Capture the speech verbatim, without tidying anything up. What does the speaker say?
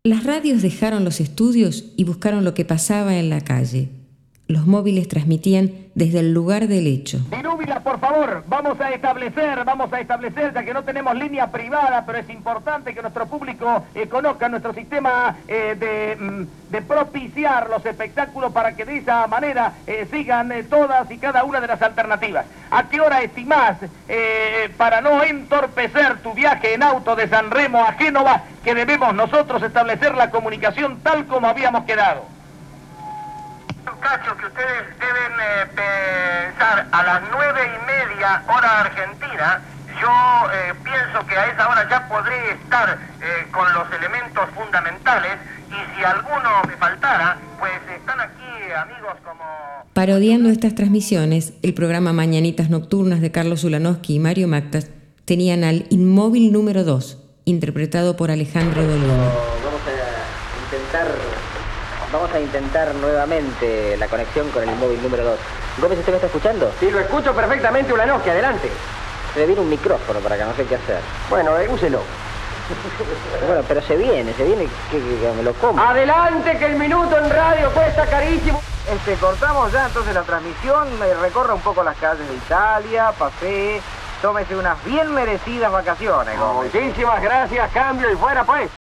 Las radios dejaron los estudios y buscaron lo que pasaba en la calle. Los móviles transmitían desde el lugar del hecho. Dirúbila, por favor, vamos a establecer, vamos a establecer, ya que no tenemos línea privada, pero es importante que nuestro público eh, conozca nuestro sistema eh, de, mm, de propiciar los espectáculos para que de esa manera eh, sigan eh, todas y cada una de las alternativas. ¿A qué hora estimás, eh, para no entorpecer tu viaje en auto de San Remo a Génova, que debemos nosotros establecer la comunicación tal como habíamos quedado? Cacho, que ustedes deben eh, pensar a las nueve y media hora argentina. Yo eh, pienso que a esa hora ya podré estar eh, con los elementos fundamentales, y si alguno me faltara, pues están aquí amigos como... Parodiando estas transmisiones, el programa Mañanitas Nocturnas de Carlos Ulanowski y Mario Mactas tenían al Inmóvil número dos, interpretado por Alejandro Dolina. Vamos a intentar... Vamos a intentar nuevamente la conexión con el Inmóvil número dos. Gómez, ¿usted me está escuchando? Sí, lo escucho perfectamente, Ulanowski, adelante. Se le viene un micrófono para acá, no sé qué hacer. Bueno, eh, úselo. Bueno, pero se viene, se viene que, que, que me lo como. Adelante, que el minuto en radio cuesta carísimo. Este, cortamos ya entonces la transmisión, me recorra un poco las calles de Italia, pasé, tómese unas bien merecidas vacaciones, Gómez. Muchísimas gracias, cambio y fuera pues.